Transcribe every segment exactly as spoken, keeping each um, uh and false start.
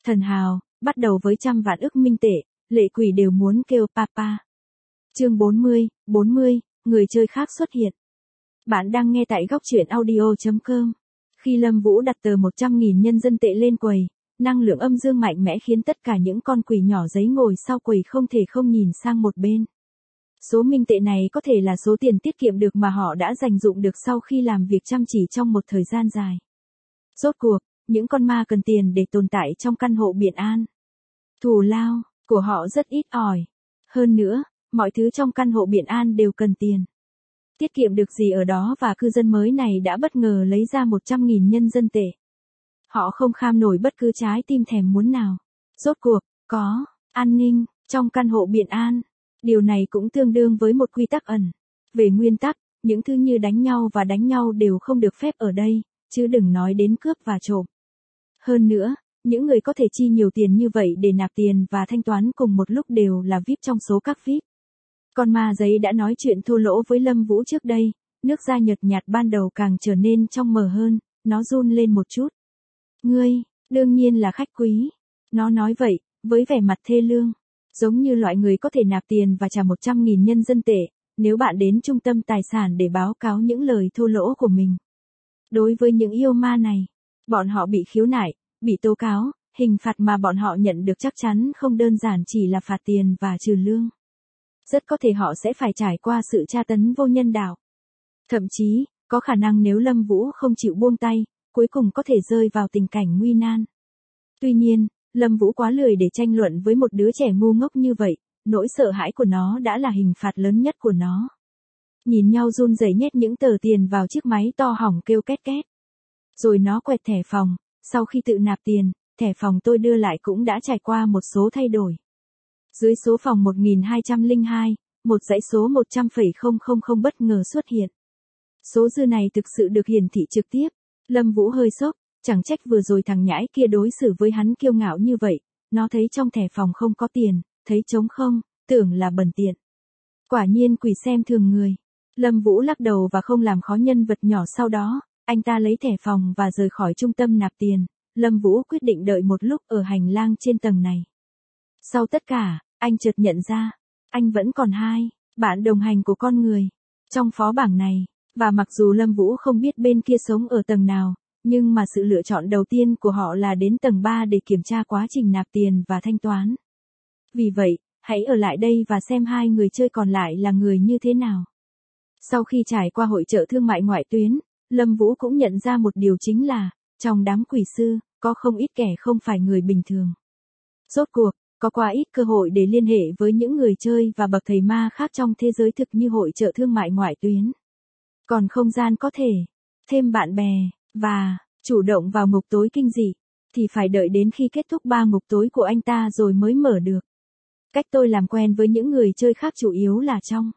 Thần hào, bắt đầu với trăm vạn ức minh tệ, lệ quỷ đều muốn kêu papa. Chương bốn mươi, bốn mươi, người chơi khác xuất hiện. Bạn đang nghe tại góc truyện audio chấm com. Khi Lâm Vũ đặt tờ một trăm nghìn nhân dân tệ lên quầy, năng lượng âm dương mạnh mẽ khiến tất cả những con quỷ nhỏ giấy ngồi sau quầy không thể không nhìn sang một bên. Số minh tệ này có thể là số tiền tiết kiệm được mà họ đã dành dụm được sau khi làm việc chăm chỉ trong một thời gian dài. Rốt cuộc, những con ma cần tiền để tồn tại trong căn hộ Biển An. Thù lao của họ rất ít ỏi. Hơn nữa, mọi thứ trong căn hộ Biển An đều cần tiền. Tiết kiệm được gì ở đó và cư dân mới này đã bất ngờ lấy ra một trăm nghìn nhân dân tệ. Họ không kham nổi bất cứ trái tim thèm muốn nào. Rốt cuộc, có an ninh trong căn hộ Biển An. Điều này cũng tương đương với một quy tắc ẩn. Về nguyên tắc, những thứ như đánh nhau và đánh nhau đều không được phép ở đây, chứ đừng nói đến cướp và trộm. Hơn nữa, những người có thể chi nhiều tiền như vậy để nạp tiền và thanh toán cùng một lúc đều là vi ai pi trong số các vi ai pi. Con ma giấy đã nói chuyện thô lỗ với Lâm Vũ trước đây, nước da nhợt nhạt ban đầu càng trở nên trong mờ hơn, nó run lên một chút. Ngươi, đương nhiên là khách quý. Nó nói vậy, với vẻ mặt thê lương. Giống như loại người có thể nạp tiền và trả một trăm nghìn nhân dân tệ, nếu bạn đến trung tâm tài sản để báo cáo những lời thô lỗ của mình. Đối với những yêu ma này, bọn họ bị khiếu nại, bị tố cáo, hình phạt mà bọn họ nhận được chắc chắn không đơn giản chỉ là phạt tiền và trừ lương. Rất có thể họ sẽ phải trải qua sự tra tấn vô nhân đạo. Thậm chí, có khả năng nếu Lâm Vũ không chịu buông tay, cuối cùng có thể rơi vào tình cảnh nguy nan. Tuy nhiên, Lâm Vũ quá lười để tranh luận với một đứa trẻ ngu ngốc như vậy, nỗi sợ hãi của nó đã là hình phạt lớn nhất của nó. Nhìn nhau run rẩy nhét những tờ tiền vào chiếc máy to hỏng kêu két két. Rồi nó quẹt thẻ phòng, sau khi tự nạp tiền, thẻ phòng tôi đưa lại cũng đã trải qua một số thay đổi. Dưới số phòng một nghìn hai trăm lẻ hai, một dãy số một trăm phẩy không không không bất ngờ xuất hiện. Số dư này thực sự được hiển thị trực tiếp. Lâm Vũ hơi sốc, chẳng trách vừa rồi thằng nhãi kia đối xử với hắn kiêu ngạo như vậy, nó thấy trong thẻ phòng không có tiền, thấy trống không, tưởng là bần tiện. Quả nhiên quỷ xem thường người. Lâm Vũ lắc đầu và không làm khó nhân vật nhỏ sau đó, anh ta lấy thẻ phòng và rời khỏi trung tâm nạp tiền. Lâm Vũ quyết định đợi một lúc ở hành lang trên tầng này. Sau tất cả, anh chợt nhận ra, anh vẫn còn hai bạn đồng hành của con người trong phó bảng này, và mặc dù Lâm Vũ không biết bên kia sống ở tầng nào, nhưng mà sự lựa chọn đầu tiên của họ là đến tầng ba để kiểm tra quá trình nạp tiền và thanh toán. Vì vậy, hãy ở lại đây và xem hai người chơi còn lại là người như thế nào. Sau khi trải qua hội chợ thương mại ngoại tuyến, Lâm Vũ cũng nhận ra một điều chính là, trong đám quỷ sư, có không ít kẻ không phải người bình thường. Rốt cuộc, có quá ít cơ hội để liên hệ với những người chơi và bậc thầy ma khác trong thế giới thực như hội chợ thương mại ngoại tuyến. Còn không gian có thể thêm bạn bè và chủ động vào ngục tối kinh dị thì phải đợi đến khi kết thúc ba ngục tối của anh ta rồi mới mở được. Cách tôi làm quen với những người chơi khác chủ yếu là trong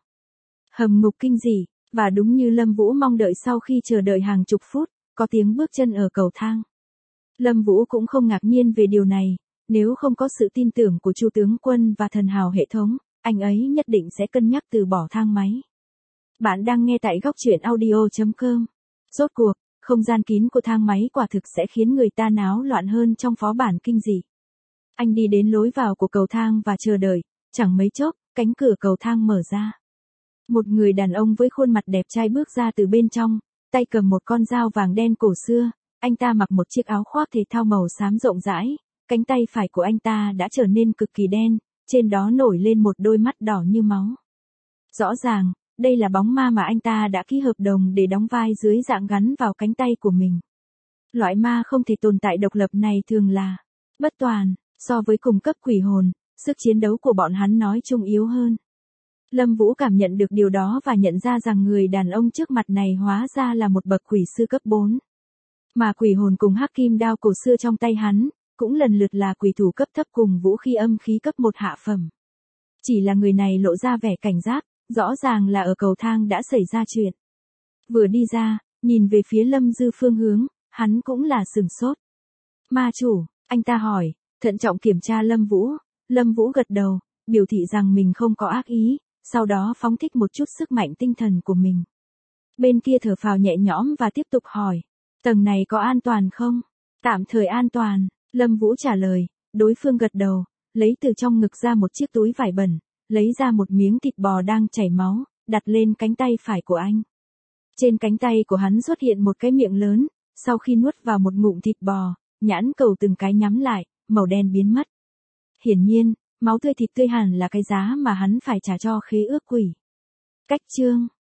hầm ngục kinh dị, và đúng như Lâm Vũ mong đợi sau khi chờ đợi hàng chục phút, có tiếng bước chân ở cầu thang. Lâm Vũ cũng không ngạc nhiên về điều này, nếu không có sự tin tưởng của Chu tướng quân và thần hào hệ thống, anh ấy nhất định sẽ cân nhắc từ bỏ thang máy. Bạn đang nghe tại góc truyện audio chấm com. Rốt cuộc, không gian kín của thang máy quả thực sẽ khiến người ta náo loạn hơn trong phó bản kinh dị. Anh đi đến lối vào của cầu thang và chờ đợi, chẳng mấy chốc, cánh cửa cầu thang mở ra. Một người đàn ông với khuôn mặt đẹp trai bước ra từ bên trong, tay cầm một con dao vàng đen cổ xưa, anh ta mặc một chiếc áo khoác thể thao màu xám rộng rãi, cánh tay phải của anh ta đã trở nên cực kỳ đen, trên đó nổi lên một đôi mắt đỏ như máu. Rõ ràng, đây là bóng ma mà anh ta đã ký hợp đồng để đóng vai dưới dạng gắn vào cánh tay của mình. Loại ma không thể tồn tại độc lập này thường là bất toàn, so với cùng cấp quỷ hồn, sức chiến đấu của bọn hắn nói chung yếu hơn. Lâm Vũ cảm nhận được điều đó và nhận ra rằng người đàn ông trước mặt này hóa ra là một bậc quỷ sư cấp bốn. Mà quỷ hồn cùng hắc kim đao cổ xưa trong tay hắn, cũng lần lượt là quỷ thủ cấp thấp cùng vũ khí âm khí cấp một hạ phẩm. Chỉ là người này lộ ra vẻ cảnh giác, rõ ràng là ở cầu thang đã xảy ra chuyện. Vừa đi ra, nhìn về phía Lâm Dư phương hướng, hắn cũng là sửng sốt. Ma chủ, anh ta hỏi, thận trọng kiểm tra Lâm Vũ. Lâm Vũ gật đầu, biểu thị rằng mình không có ác ý, sau đó phóng thích một chút sức mạnh tinh thần của mình. Bên kia thở phào nhẹ nhõm và tiếp tục hỏi, tầng này có an toàn không? Tạm thời an toàn, Lâm Vũ trả lời, Đối phương gật đầu, lấy từ trong ngực ra một chiếc túi vải bẩn, lấy ra một miếng thịt bò đang chảy máu, đặt lên cánh tay phải của anh. Trên cánh tay của hắn xuất hiện một cái miệng lớn, sau khi nuốt vào một ngụm thịt bò, nhãn cầu từng cái nhắm lại, màu đen biến mất. Hiển nhiên, máu tươi thịt tươi hẳn là cái giá mà hắn phải trả cho khế ước quỷ. Cách chương